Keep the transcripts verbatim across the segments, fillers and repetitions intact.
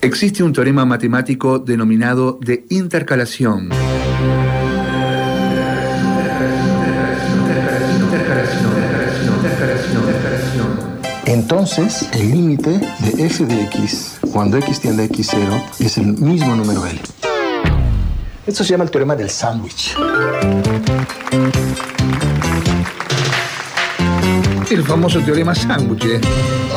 Existe un teorema matemático denominado de intercalación. Entonces, el límite de f de x, cuando x tiende a x cero, es el mismo número L. Esto se llama el teorema del sándwich. El famoso teorema sándwich, ¿eh?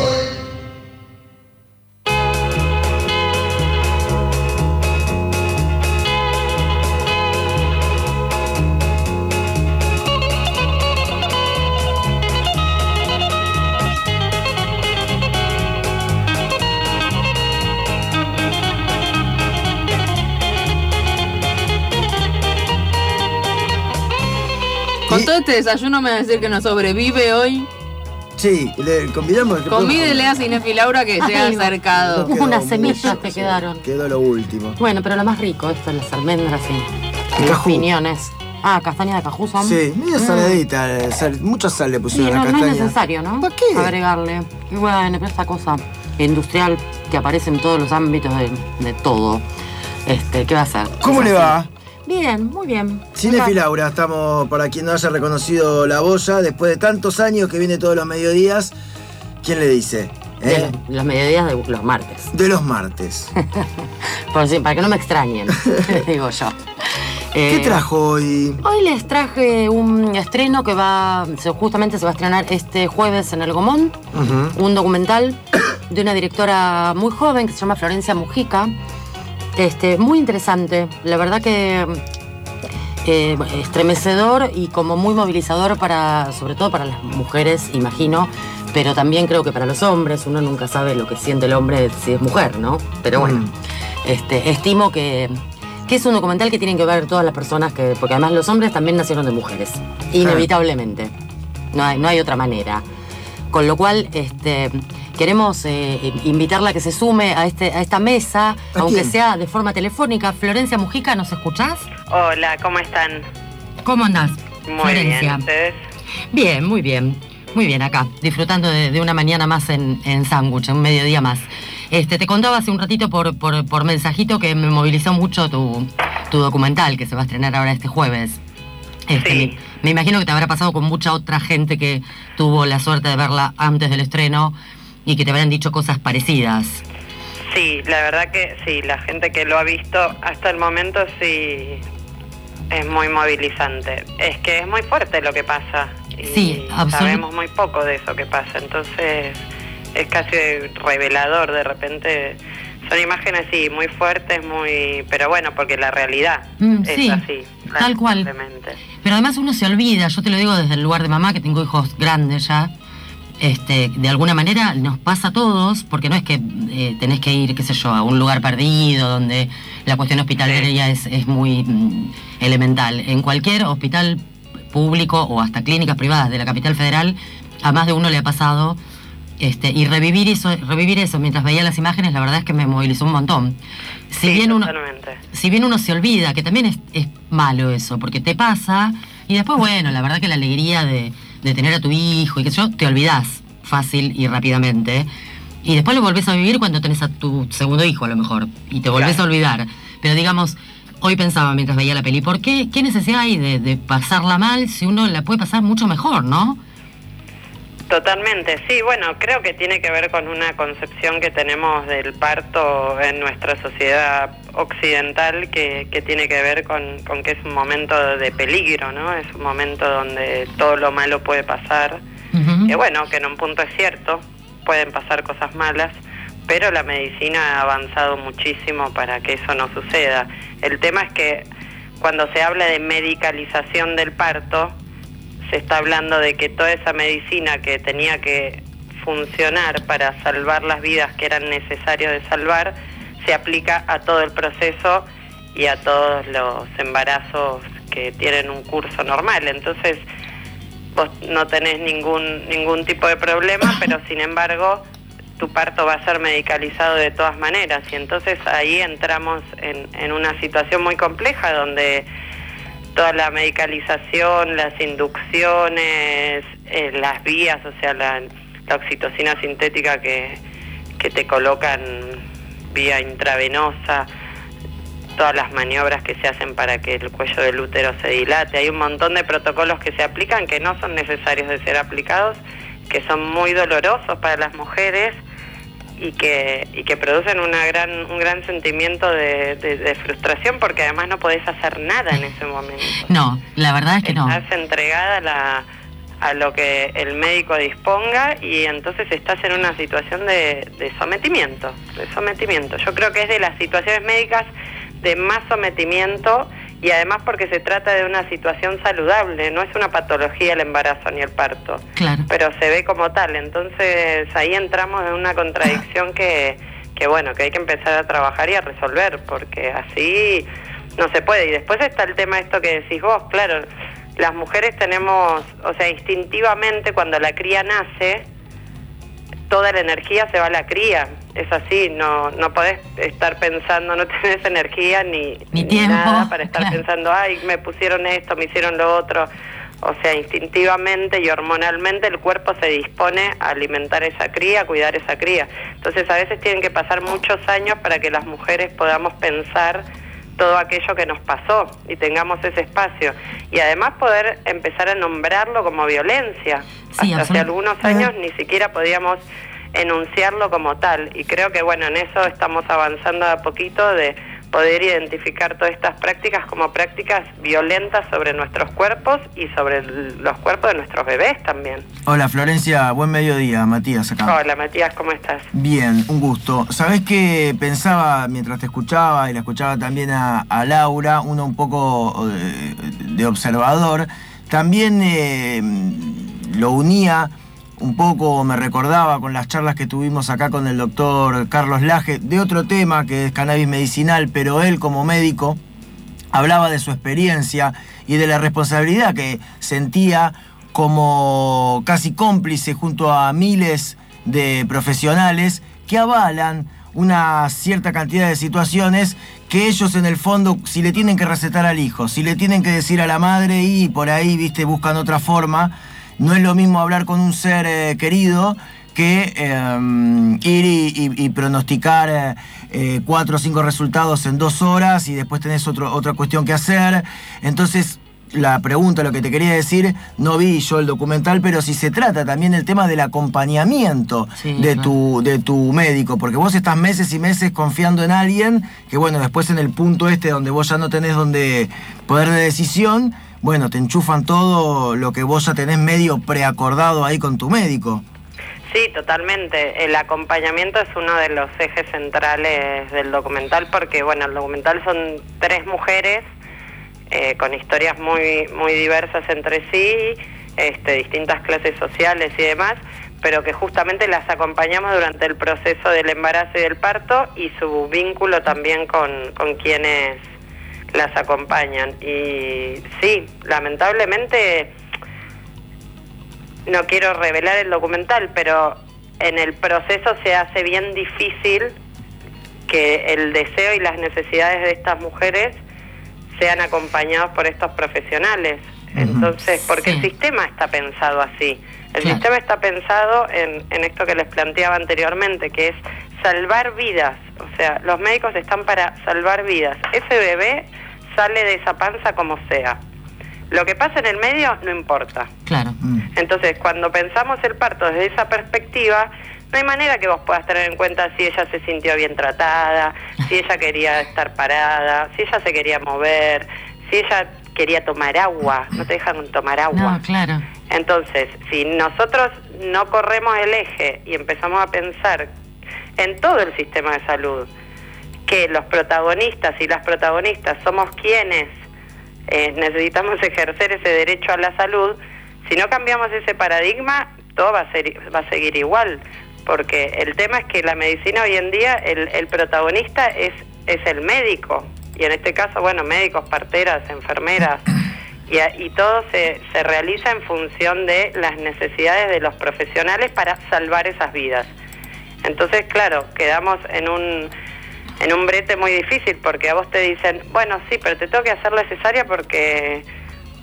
Con todo este desayuno me va a decir que no sobrevive hoy. Sí, le convidamos. Convídele a Cinefi Laura que se ha acercado. No unas semillas te quedaron. Quedó lo último. Bueno, pero lo más rico, esto, las almendras y los Cajú. piñones. Ah, castaña de cajú son. Sí, medio Mm. saladita. Sal, mucha sal le pusieron Sí, a la no, no castaña. es necesario, ¿no? ¿Para qué? Agregarle. Y bueno, pero esta cosa industrial que aparece en todos los ámbitos de, de todo. Este, ¿qué va a hacer? ¿Cómo Es le así. va? Bien, muy bien. Cinefi Laura, estamos, para quien no haya reconocido la boya, después de tantos años que viene todos los mediodías, ¿quién le dice? ¿Eh? De los mediodías de los martes. De los martes. Por si- para que no me extrañen, digo yo. ¿Qué Eh, trajo hoy? Hoy les traje un estreno que va, se- justamente se va a estrenar este jueves en El Gomón, Ujú. un documental de una directora muy joven que se llama Florencia Mujica. Este, muy interesante, la verdad que eh, estremecedor y como muy movilizador para, sobre todo para las mujeres, imagino, pero también creo que para los hombres. Uno nunca sabe lo que siente el hombre si es mujer, ¿no? Pero bueno, Mm. este, estimo que, que es un documental que tienen que ver todas las personas, que, porque además los hombres también nacieron de mujeres, inevitablemente. No hay, no hay otra manera. Con lo cual, este, queremos eh, invitarla a que se sume a, este, a esta mesa, ¿A aunque quién? sea de forma telefónica. Florencia Mujica, ¿nos escuchás? Hola, ¿cómo están? ¿Cómo andás, Muy Florencia? bien, ¿ustedes? Bien, muy bien. Muy bien, acá, disfrutando de, de una mañana más en, en Sándwich, un mediodía más. Este, te contaba hace un ratito por, por, por mensajito que me movilizó mucho tu, tu documental, que se va a estrenar ahora este jueves. Este, Sí. me, me imagino que te habrá pasado con mucha otra gente que tuvo la suerte de verla antes del estreno y que te habrán dicho cosas parecidas. Sí, la verdad que sí, la gente que lo ha visto hasta el momento sí es muy movilizante. Es que es muy fuerte lo que pasa. Y Sí, absolut- sabemos muy poco de eso que pasa, entonces es casi revelador de repente. Son imágenes, sí, muy fuertes, muy... Pero bueno, porque la realidad Mm, es sí, así. tal cual. lamentablemente. Pero además uno se olvida, yo te lo digo desde el lugar de mamá, que tengo hijos grandes ya, este, de alguna manera nos pasa a todos, porque no es que eh, tenés que ir, qué sé yo, a un lugar perdido, donde la cuestión hospitalaria es, es muy mm, elemental. En cualquier hospital público o hasta clínicas privadas de la capital federal, a más de uno le ha pasado. Este, y revivir eso, revivir eso mientras veía las imágenes, la verdad es que me movilizó un montón. Si Sí, bien uno, totalmente. si bien uno se olvida, que también es, es malo eso, porque te pasa, y después, bueno, la verdad que la alegría de, de tener a tu hijo y que yo, te olvidás fácil y rápidamente. Y después lo volvés a vivir cuando tenés a tu segundo hijo, a lo mejor, y te volvés Claro. a olvidar. Pero digamos, hoy pensaba mientras veía la peli, ¿por qué, qué necesidad hay de, de pasarla mal si uno la puede pasar mucho mejor, no? Totalmente, sí, bueno, creo que tiene que ver con una concepción que tenemos del parto en nuestra sociedad occidental que, que tiene que ver con, con que es un momento de peligro, ¿no? Es un momento donde todo lo malo puede pasar, Ujú. que bueno, que en un punto es cierto, pueden pasar cosas malas, pero la medicina ha avanzado muchísimo para que eso no suceda. El tema es que cuando se habla de medicalización del parto, se está hablando de que toda esa medicina que tenía que funcionar para salvar las vidas que eran necesarias de salvar, se aplica a todo el proceso y a todos los embarazos que tienen un curso normal. Entonces, vos no tenés ningún, ningún tipo de problema, pero sin embargo, tu parto va a ser medicalizado de todas maneras. Y entonces ahí entramos en, en una situación muy compleja donde toda la medicalización, las inducciones, eh, las vías, o sea, la, la oxitocina sintética que, que te colocan vía intravenosa, todas las maniobras que se hacen para que el cuello del útero se dilate. Hay un montón de protocolos que se aplican que no son necesarios de ser aplicados, que son muy dolorosos para las mujeres y que y que producen una gran un gran sentimiento de, de, de frustración, porque además no podés hacer nada en ese momento. No, la verdad es que no. Estás entregada a, la, a lo que el médico disponga y entonces estás en una situación de, de sometimiento, de sometimiento. Yo creo que es de las situaciones médicas de más sometimiento, y además porque se trata de una situación saludable, no es una patología el embarazo ni el parto, claro, pero se ve como tal. Entonces ahí entramos en una contradicción que, que bueno, que hay que empezar a trabajar y a resolver, porque así no se puede. Y después está el tema esto que decís vos, claro, las mujeres tenemos, o sea, instintivamente cuando la cría nace, toda la energía se va a la cría. Es así, no no podés estar pensando, no tenés energía ni, ni, ni tiempo, nada para estar claro. pensando, ay, me pusieron esto, me hicieron lo otro. O sea, instintivamente y hormonalmente el cuerpo se dispone a alimentar esa cría, a cuidar esa cría. Entonces a veces tienen que pasar muchos años para que las mujeres podamos pensar todo aquello que nos pasó y tengamos ese espacio. Y además poder empezar a nombrarlo como violencia. Sí, Hasta hace algunos años ni siquiera podíamos enunciarlo como tal, y creo que bueno, en eso estamos avanzando a poquito, de poder identificar todas estas prácticas como prácticas violentas sobre nuestros cuerpos y sobre el, los cuerpos de nuestros bebés también. Hola Florencia, buen mediodía, Matías acá. Hola Matías, ¿cómo estás? Bien, un gusto. ¿Sabés qué pensaba mientras te escuchaba y la escuchaba también a, a Laura, uno un poco de, de observador, también eh, lo unía un poco, me recordaba con las charlas que tuvimos acá con el doctor Carlos Laje, de otro tema que es cannabis medicinal, pero él como médico hablaba de su experiencia y de la responsabilidad que sentía como casi cómplice junto a miles de profesionales que avalan una cierta cantidad de situaciones que ellos en el fondo, si le tienen que recetar al hijo, si le tienen que decir a la madre y por ahí, viste, buscan otra forma. No es lo mismo hablar con un ser eh, querido que eh, ir y, y, y pronosticar eh, cuatro o cinco resultados en dos horas y después tenés otro, otra cuestión que hacer. Entonces, la pregunta, lo que te quería decir, no vi yo el documental, pero si se trata también el tema del acompañamiento sí, de, claro. tu, de tu médico, porque vos estás meses y meses confiando en alguien que, bueno, después en el punto este donde vos ya no tenés donde poder de decisión, bueno, te enchufan todo lo que vos ya tenés medio preacordado ahí con tu médico. Sí, totalmente. El acompañamiento es uno de los ejes centrales del documental, porque bueno, el documental son tres mujeres eh, con historias muy muy diversas entre sí, este, distintas clases sociales y demás, pero que justamente las acompañamos durante el proceso del embarazo y del parto y su vínculo también con, con quienes las acompañan. Y sí, lamentablemente no quiero revelar el documental, pero en el proceso se hace bien difícil que el deseo y las necesidades de estas mujeres sean acompañados por estos profesionales. Entonces, porque sí. El sistema está pensado así. El claro. sistema está pensado en, en esto que les planteaba anteriormente, que es salvar vidas. O sea, los médicos están para salvar vidas. Ese bebé sale de esa panza como sea. Lo que pasa en el medio no importa. Claro. Entonces, cuando pensamos el parto desde esa perspectiva, no hay manera que vos puedas tener en cuenta si ella se sintió bien tratada, si ella quería estar parada, si ella se quería mover, si ella quería tomar agua. No te dejan tomar agua. No, claro. Entonces, si nosotros no corremos el eje y empezamos a pensar en todo el sistema de salud, que los protagonistas y las protagonistas somos quienes eh, necesitamos ejercer ese derecho a la salud, si no cambiamos ese paradigma, todo va a ser, va a seguir igual, porque el tema es que la medicina hoy en día, el, el protagonista es, es el médico, y en este caso, bueno, médicos, parteras, enfermeras, y, y todo se, se realiza en función de las necesidades de los profesionales para salvar esas vidas. Entonces, claro, quedamos en un en un brete muy difícil, porque a vos te dicen, bueno, sí, pero te tengo que hacer la cesárea porque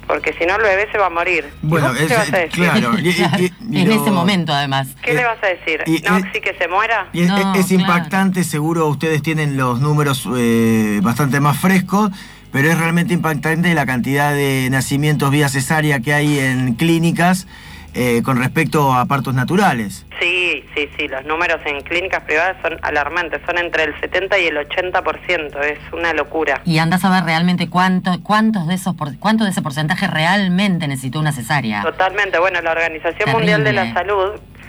porque si no el bebé se va a morir. Bueno, ¿Vos qué es, vas a decir? claro. Y, y, y, en lo, ese momento, además. ¿Qué eh, le vas a decir? y, ¿No, y, sí que se muera? Y es, No, es claro. impactante, seguro ustedes tienen los números eh, bastante más frescos, pero es realmente impactante la cantidad de nacimientos vía cesárea que hay en clínicas eh, con respecto a partos naturales. Sí, sí, sí, los números en clínicas privadas son alarmantes, son entre el setenta y el ochenta por ciento, es una locura. Y andás a ver realmente cuánto, cuántos de esos por, cuánto de ese porcentaje realmente necesitó una cesárea. Totalmente, bueno, la Organización Terrible. Mundial de la Salud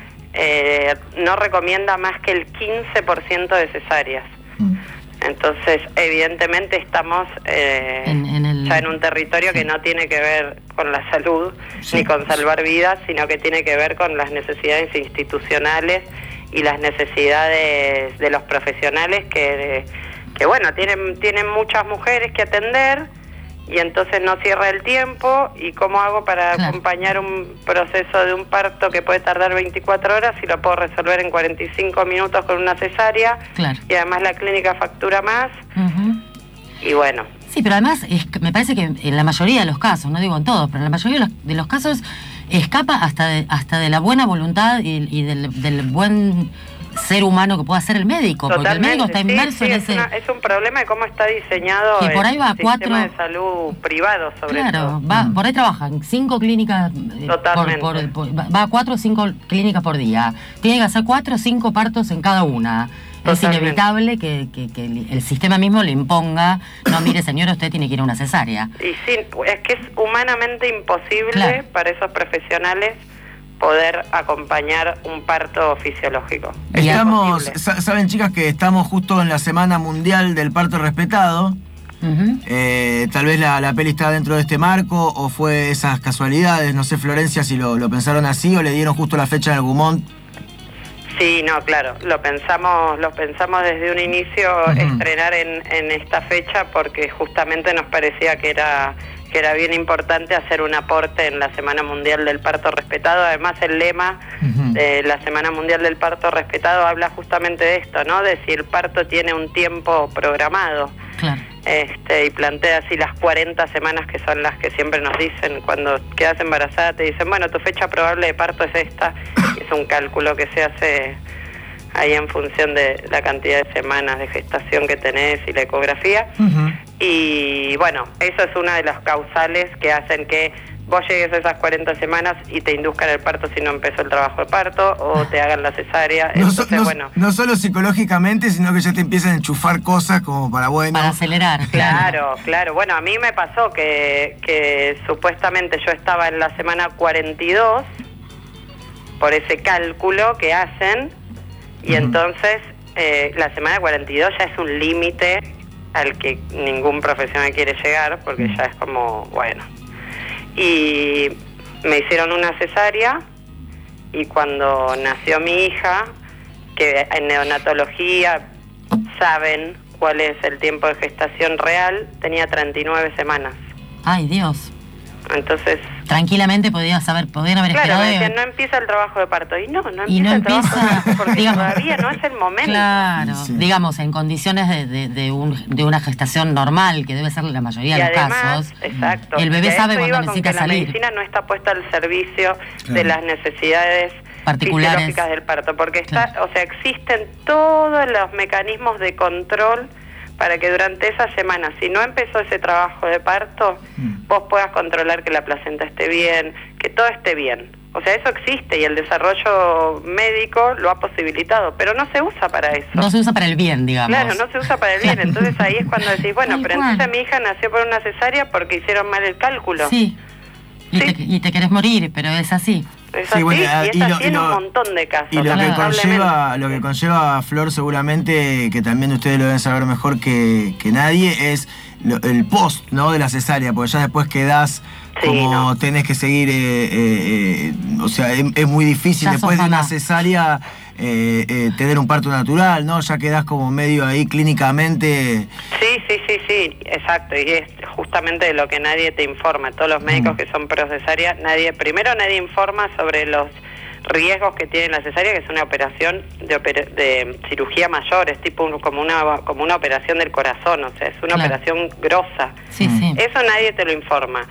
eh, no recomienda más que el quince por ciento de cesáreas. Mm. Entonces, evidentemente estamos eh, En- en el- ya en un territorio que no tiene que ver con la salud Sí. ni con salvar vidas, sino que tiene que ver con las necesidades institucionales y las necesidades de los profesionales que, que bueno, tienen, tienen muchas mujeres que atender y entonces no cierra el tiempo. ¿Y cómo hago para Claro. acompañar un proceso de un parto que puede tardar veinticuatro horas si lo puedo resolver en cuarenta y cinco minutos con una cesárea? Claro. Y además la clínica factura más. Ujú. Y bueno, Sí, pero además es que me parece que en la mayoría de los casos, no digo en todos, pero en la mayoría de los, de los casos escapa hasta de, hasta de la buena voluntad y, y del, del buen ser humano que pueda ser el médico, porque el médico está sí, inmerso sí, en es, ese... una- es un problema de cómo está diseñado Que por ahí va a el sistema cuatro- de salud privado, sobre Claro, todo. va, por ahí trabajan cinco clínicas, eh, por, Totalmente. por- por- va va a cuatro o cinco clínicas por día. Tiene que hacer cuatro o cinco partos en cada una. Es Totalmente. inevitable que, que- que el el sistema mismo le imponga, no, mire señora, usted tiene que ir a una cesárea. Y sí, es que es humanamente imposible Claro. para esos profesionales poder acompañar un parto fisiológico. Es Estamos, imposible. sa- saben chicas que estamos justo en la Semana Mundial del Parto Respetado. Ujú. Eh, tal vez la, la peli está dentro de este marco o fue esas casualidades, no sé Florencia si lo, lo pensaron así o le dieron justo la fecha en el Gumont. Sí, no, claro, lo pensamos, lo pensamos desde un inicio Ujú. estrenar en, en esta fecha porque justamente nos parecía que era que era bien importante hacer un aporte en la Semana Mundial del Parto Respetado. Además, el lema Ujú. de la Semana Mundial del Parto Respetado habla justamente de esto, ¿no? De si el parto tiene un tiempo programado. Claro. Este, y plantea así las cuarenta semanas que son las que siempre nos dicen cuando quedas embarazada, te dicen, bueno, tu fecha probable de parto es esta. Es un cálculo que se hace ahí en función de la cantidad de semanas de gestación que tenés y la ecografía. Ujú. Y bueno, eso es una de las causales que hacen que vos llegues a esas cuarenta semanas y te induzcan el parto si no empezó el trabajo de parto o te hagan la cesárea. No, so- Entonces, no- bueno, no solo psicológicamente, sino que ya te empiezan a enchufar cosas como para, bueno... Para acelerar, claro. claro, claro. Bueno, a mí me pasó que, que supuestamente yo estaba en la semana cuarenta y dos por ese cálculo que hacen y Ujú. entonces eh, la semana cuarenta y dos ya es un límite al que ningún profesional quiere llegar porque ya es como, bueno. Y me hicieron una cesárea y cuando nació mi hija, que en neonatología saben cuál es el tiempo de gestación real, tenía treinta y nueve semanas. Ay, Dios. Entonces, Tranquilamente podían saber, podían haber claro, esperado. me de- decían, no empieza el trabajo de parto. Y no, no empieza y no el trabajo de empieza, parto porque digamos, todavía no es el momento. Claro, Sí. digamos, en condiciones de, de, de, un, de una gestación normal, que debe ser la mayoría Y de los además, casos. exacto, el bebé de sabe eso cuando iba con necesita que salir. La medicina no está puesta al servicio de Claro. las necesidades Particulares. fisiológicas del parto, porque está, Claro. o sea, existen todos los mecanismos de control para que durante esa semana, si no empezó ese trabajo de parto, Mm. vos puedas controlar que la placenta esté bien, que todo esté bien. O sea, eso existe y el desarrollo médico lo ha posibilitado, pero no se usa para eso. No se usa para el bien, digamos. Claro, no se usa para el bien. Entonces ahí es cuando decís, bueno, Tal pero cual. entonces mi hija nació por una cesárea porque hicieron mal el cálculo. Sí. Y, Sí. Te, y te querés morir, pero es así. Es Sí, así, bueno, y ah, es y lo- así y en lo- un montón de casos. Y lo que, lamentablemente. conlleva, lo que conlleva, Flor, seguramente, que también ustedes lo deben saber mejor que, que nadie, es lo- el post, ¿no?, de la cesárea, porque ya después quedás Sí, como no. tenés que seguir, eh, eh, eh, o sea, es, es muy difícil Ya después sos de una mamá. cesárea eh, eh, tener un parto natural, ¿no? Ya quedás como medio ahí clínicamente... Sí, sí, sí, sí, exacto. Y es justamente de lo que nadie te informa. Todos los médicos Mm. que son pro cesárea, nadie, primero nadie informa sobre los riesgos que tiene la cesárea, que es una operación de, oper- de cirugía mayor, es tipo un- como una como una operación del corazón, o sea, es una Claro. operación grosa. Sí, Mm. sí. Eso nadie te lo informa.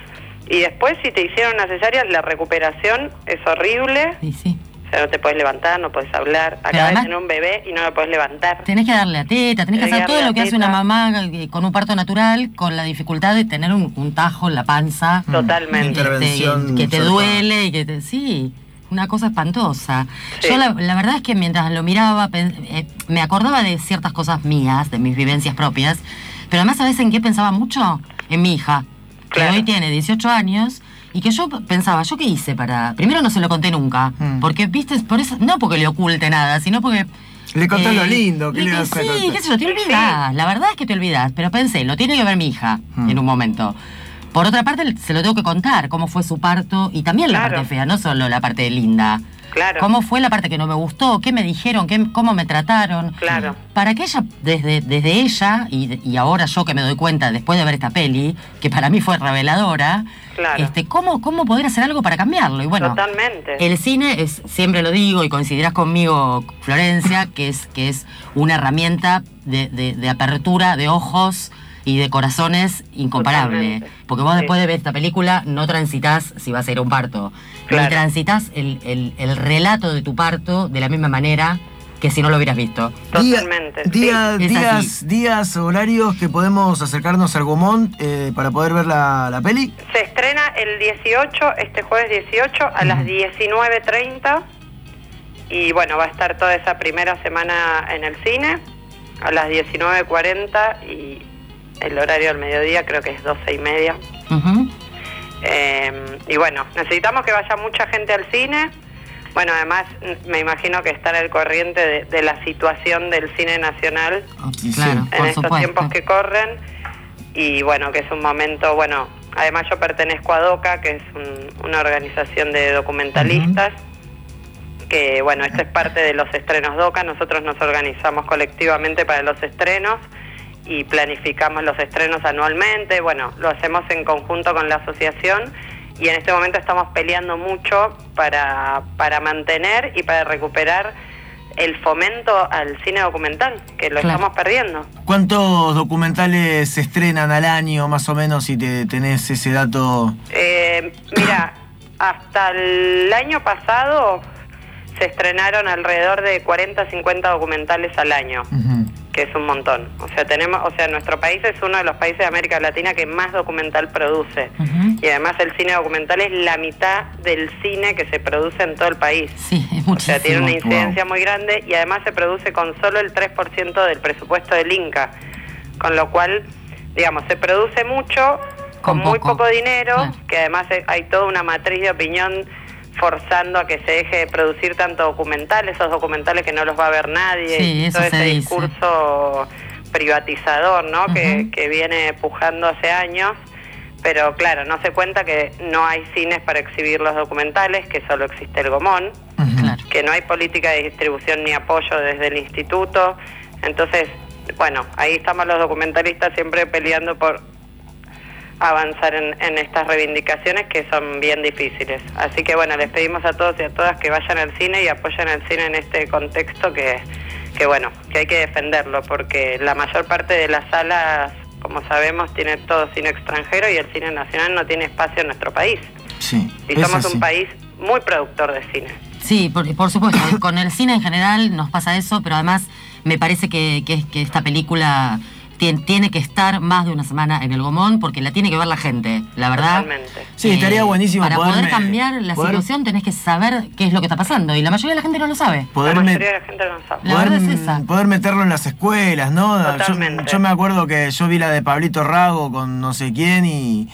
Y después, si te hicieron una cesárea, la recuperación es horrible. Sí, sí. O sea, no te puedes levantar, no puedes hablar. Acabas de tener un bebé y no lo puedes levantar. Tenés que darle la teta, tenés que hacer todo lo que hace una mamá con un parto natural, con la dificultad de tener un, un tajo en la panza. Totalmente. Intervención que, que te cercana. duele y que te... Sí, una cosa espantosa. Sí. Yo la, la verdad es que mientras lo miraba, pen- eh, me acordaba de ciertas cosas mías, de mis vivencias propias, pero además, ¿sabés en qué pensaba mucho? En mi hija, que Claro. hoy tiene dieciocho años... Y que yo pensaba, ¿yo qué hice para...? Primero no se lo conté nunca, Mm. porque, viste, por eso, no porque le oculte nada, sino porque... Le contás lo lindo, ¿qué le- le vas a Sí, contar? qué sé yo, te olvidás, la verdad es que te olvidás, pero pensé, lo tiene que ver mi hija Mm. en un momento. Por otra parte, se lo tengo que contar, cómo fue su parto, y también la Claro. parte fea, no solo la parte linda. Claro. ¿Cómo fue la parte que no me gustó? ¿Qué me dijeron? ¿Qué, ¿Cómo me trataron? Claro. Para que ella, desde, desde ella, y, y ahora yo que me doy cuenta después de ver esta peli, que para mí fue reveladora, Claro. este, ¿cómo, ¿cómo poder hacer algo para cambiarlo? Y bueno, Totalmente. el cine es, siempre lo digo y coincidirás conmigo, Florencia, que es, que es una herramienta de, de, de apertura de ojos y de corazones incomparable. Totalmente. Porque vos Sí. después de ver esta película no transitas si vas a ir a un parto. Claro. Ni transitas el, el, el relato de tu parto de la misma manera que si no lo hubieras visto. Día- Totalmente. día- Sí, es días, así. días, horarios que podemos acercarnos al Gomón eh, para poder ver la, la peli. Se estrena el dieciocho, este jueves dieciocho, a las diecinueve treinta. Y bueno, va a estar toda esa primera semana en el cine, a las diecinueve cuarenta, y el horario al mediodía creo que es doce y media. Ujú. Eh, y bueno, necesitamos que vaya mucha gente al cine. Bueno, además mm, me imagino que estar al corriente de, de la situación del cine nacional Sí, sí. Claro, en por estos supuesto. tiempos que corren. Y bueno, que es un momento, bueno, además yo pertenezco a DOCA, que es un- una organización de documentalistas, que bueno, esto es parte de los estrenos DOCA. Nosotros nos organizamos colectivamente para los estrenos y planificamos los estrenos anualmente. Bueno, lo hacemos en conjunto con la asociación, y en este momento estamos peleando mucho para, para mantener y para recuperar el fomento al cine documental, que lo Claro. estamos perdiendo. ¿Cuántos documentales se estrenan al año, más o menos, si te tenés ese dato? Eh, mira, hasta el año pasado se estrenaron alrededor de cuarenta, cincuenta documentales al año, Ujú. que es un montón. O sea, tenemos, o sea, nuestro país es uno de los países de América Latina que más documental produce. Ujú. Y además el cine documental es la mitad del cine que se produce en todo el país. Sí, es O muchísimo. sea, tiene una incidencia muy grande, y además se produce con solo el tres por ciento del presupuesto del Inca. Con lo cual, digamos, se produce mucho con, Con muy poco. poco dinero, Claro. que además hay toda una matriz de opinión forzando a que se deje de producir tanto documental, esos documentales que no los va a ver nadie, Sí, y eso todo se ese dice. discurso privatizador, ¿no? que, Ujú. que viene pujando hace años. Pero claro, no se cuenta que no hay cines para exhibir los documentales, que solo existe el Gomón, Ujú. Claro. que no hay política de distribución ni apoyo desde el instituto. Entonces, bueno, ahí estamos los documentalistas siempre peleando por avanzar en, en estas reivindicaciones que son bien difíciles. Así que bueno, les pedimos a todos y a todas que vayan al cine y apoyen el cine en este contexto que, que bueno, que hay que defenderlo, porque la mayor parte de las salas, como sabemos, tiene todo cine extranjero y el cine nacional no tiene espacio en nuestro país. Sí, Y es somos así. un país muy productor de cine. Sí, por, por supuesto. Con el cine en general nos pasa eso, pero además me parece que, que, que esta película tiene, tiene que estar más de una semana en el Gomón, porque la tiene que ver la gente, la verdad. Totalmente. Sí, estaría buenísimo Para poderme- poder cambiar la poder- situación tenés que saber qué es lo que está pasando, y la mayoría de la gente no lo sabe. Poder la me- mayoría de la gente no sabe. La poder, verdad es esa. poder meterlo en las escuelas, ¿no? Yo, Totalmente. yo me acuerdo que yo vi la de Pablito Rago con no sé quién y,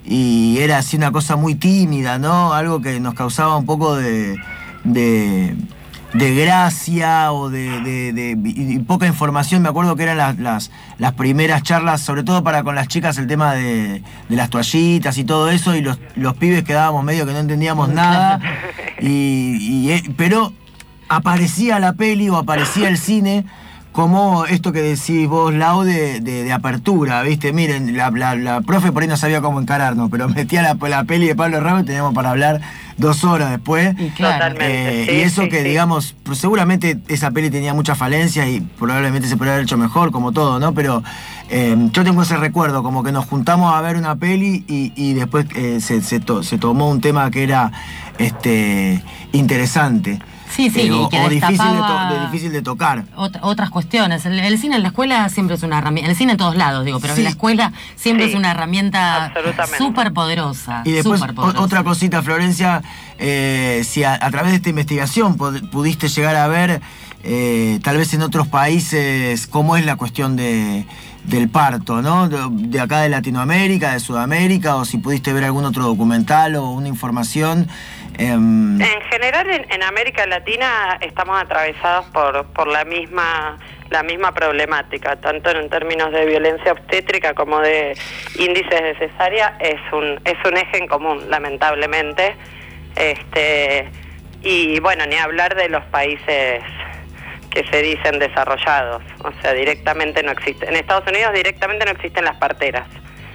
y era así una cosa muy tímida, ¿no? Algo que nos causaba un poco de, de, de gracia o de, de- de- y- y poca información. Me acuerdo que eran las, las, las primeras charlas, sobre todo para con las chicas, el tema de, de las toallitas y todo eso, y los, los pibes quedábamos medio que no entendíamos nada. Y, y, eh, pero aparecía la peli o aparecía el cine como esto que decís vos, Lau, de, de, de apertura, ¿viste? Miren, la, la, la profe por ahí no sabía cómo encararnos, pero metía la, la peli de Pablo Rago y teníamos para hablar dos horas después. Y claro. Totalmente, Eh, sí, y eso sí, que, sí. digamos, pues seguramente esa peli tenía muchas falencias y probablemente se podría haber hecho mejor, como todo, ¿no? Pero eh, yo tengo ese recuerdo, como que nos juntamos a ver una peli y, y después eh, se, se, to, se tomó un tema que era este, interesante. Sí, sí, eh, y o, que o difícil, de destapaba- to, de difícil de tocar. Ot- otras cuestiones. El, el cine en la escuela siempre es una herramienta, el cine en todos lados, digo, pero Sí. en la escuela siempre Sí, es una herramienta absolutamente. súper poderosa. Y después, súper o- poderosa. otra cosita, Florencia, eh, si a, a través de esta investigación pod- pudiste llegar a ver, eh, tal vez en otros países, cómo es la cuestión de, del parto, ¿no? De, de acá de Latinoamérica, de Sudamérica, o si pudiste ver algún otro documental o una información. em, En general, en, en América Latina estamos atravesados por, por la misma la misma problemática, tanto en términos de violencia obstétrica como de índices de cesárea, es un es un eje en común, lamentablemente. Este y bueno, ni hablar de los países que se dicen desarrollados, o sea, directamente no existen. En Estados Unidos directamente no existen las parteras.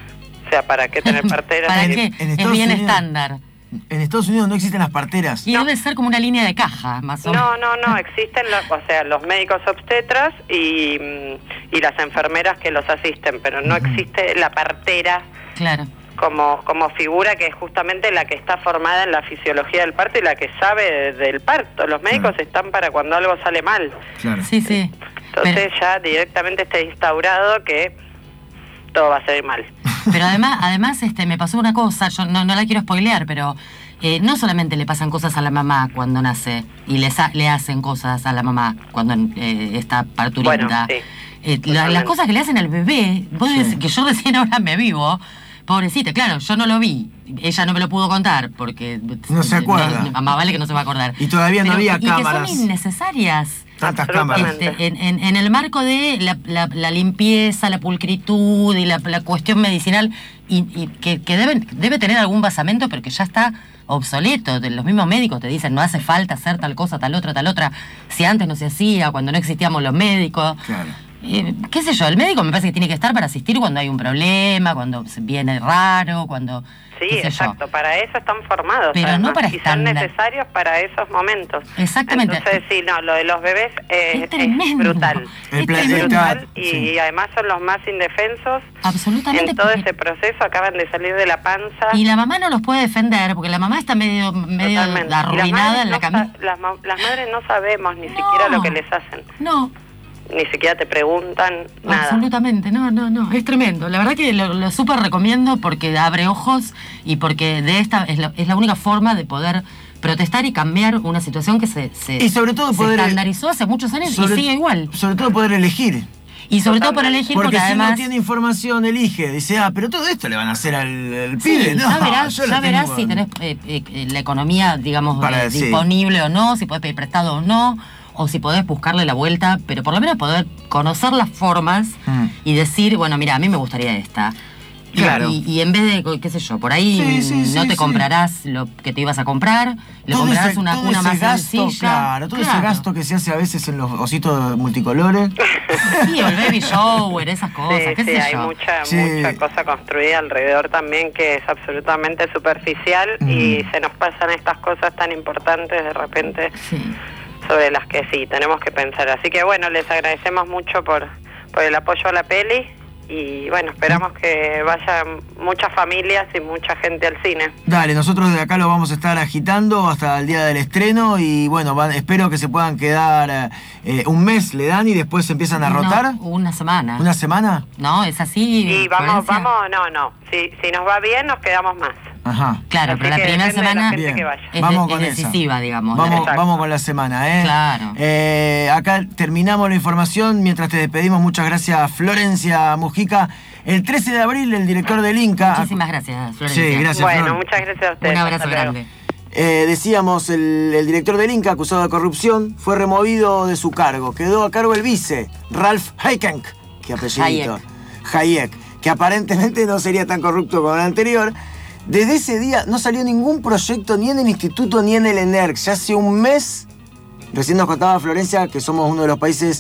O sea, ¿para qué tener parteras? ¿Para en- qué? en Es Estados bien Unidos- estándar. en Estados Unidos no existen las parteras. Y debe ser como una línea de caja, más o menos. No, no, no, existen los, o sea, los médicos obstetras y, mm, y las enfermeras que los asisten, pero no existe la partera Claro. como, como figura que es justamente la que está formada en la fisiología del parto y la que sabe de- del parto. Los médicos Claro. están para cuando algo sale mal. Claro. Sí, sí. Entonces Pero- ya directamente está instaurado que todo va a salir mal. Pero además, además este, me pasó una cosa, yo no, no la quiero spoilear, pero eh, no solamente le pasan cosas a la mamá cuando nace, y le, sa- le hacen cosas a la mamá cuando eh, está parturienta. Bueno, sí, Eh, la- totalmente. las cosas que le hacen al bebé, vos Sí. decís que yo recién ahora me vivo, pobrecita, claro, yo no lo vi, ella no me lo pudo contar, porque... No se acuerda. no, más vale que no se va a acordar. Y todavía no Pero- había y cámaras. que son innecesarias. Tantas Absolutamente. cámaras. Este, en, en- en el marco de la, la- la limpieza, la pulcritud y la, la cuestión medicinal, y, y que, que deben, debe tener algún basamento, pero que ya está obsoleto. De- Los mismos médicos te dicen, no hace falta hacer tal cosa, tal otra, tal otra. Si antes no se hacía, cuando no existíamos los médicos. Claro. Eh, qué sé yo, el médico me parece que tiene que estar para asistir cuando hay un problema, cuando se viene raro, cuando... Sí, qué sé yo. exacto, para eso están formados. Pero no además, para y son estándar. necesarios para esos momentos. Exactamente. Entonces, sí, no, lo de los bebés eh, Es es, tremendo. brutal. El Es plan- Es tremendo. brutal y, Sí. y además son los más indefensos. Absolutamente. En todo porque- ese proceso acaban de salir de la panza. Y la mamá no los puede defender, porque la mamá está medio, medio Totalmente. Y las arruinada madres en la no camisa. sa- las, ma- las madres no sabemos ni No. siquiera lo que les hacen. No, Ni siquiera te preguntan nada. absolutamente, no, no, no, es tremendo. La verdad que lo, lo súper recomiendo porque abre ojos y porque de esta es la, es la única forma de poder protestar y cambiar una situación que se, se, Y sobre todo se poder- estandarizó hace muchos años Sobre- y sigue igual. Sobre todo poder elegir. Y sobre todo por Totalmente. elegir, Porque, porque, si además... no tiene información, elige. Dice, ah, pero todo esto le van a hacer al, al Sí, pibe. No, ya verás, yo lo ya verás tengo- si tenés eh, eh, la economía, digamos, Para- eh, sí. disponible o no, si podés pedir prestado o no, o si podés buscarle la vuelta, pero por lo menos poder conocer las formas Mm. y decir, bueno, mira, a mí me gustaría esta. Y- Claro. Y, y en vez de, qué sé yo, por ahí Sí, sí, no sí, te sí. comprarás lo que te ibas a comprar, le Todo comprarás ese- una todo cuna ese más gasto, sencilla. Claro, todo ese Claro. gasto que se hace a veces en los ositos multicolores. Sí, o el baby shower, esas cosas, Sí, qué sí, sé hay yo. mucha, Sí. mucha cosa construida alrededor también que es absolutamente superficial Mm. y se nos pasan estas cosas tan importantes de repente Sí. sobre las que sí tenemos que pensar. Así que bueno, les agradecemos mucho por, por el apoyo a la peli y bueno, esperamos que vayan muchas familias y mucha gente al cine. Dale, nosotros de acá lo vamos a estar agitando hasta el día del estreno y bueno, van- espero que se puedan quedar eh, un mes, le dan y después se empiezan a No, rotar. una semana. ¿Una semana? No, es así. Y vamos, Florencia. vamos, no, no, si, si nos va bien nos quedamos más. Ajá. Claro, Así pero la que primera depende de la semana gente Bien. que vaya. es, Vamos de- con es esa. decisiva, digamos. Vamos, Exacto. vamos con la semana, ¿eh? Claro. Eh, acá terminamos la información. Mientras te despedimos, muchas gracias, Florencia Mujica. El trece de abril, el director del Inca. Muchísimas gracias, Florencia. Sí, gracias. Bueno, Flor. muchas gracias a ustedes. Un abrazo Hasta luego. grande. Eh, decíamos, el, el director del Inca, acusado de corrupción, fue removido de su cargo. Quedó a cargo el vice, Ralph Hayek, que apellidito. Hayek, que aparentemente no sería tan corrupto como el anterior. Desde ese día no salió ningún proyecto ni en el instituto ni en el ENERC. Ya hace un mes, recién nos contaba Florencia que somos uno de los países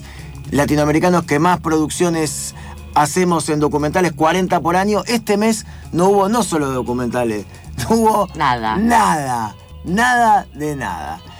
latinoamericanos que más producciones hacemos en documentales, cuarenta por año. Este mes no hubo no solo documentales, no hubo Nada. Nada. Nada de nada.